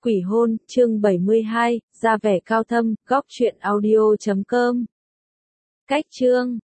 Quỷ hôn, chương 72, ra vẻ cao thâm, góc truyện audio.com. Cách chương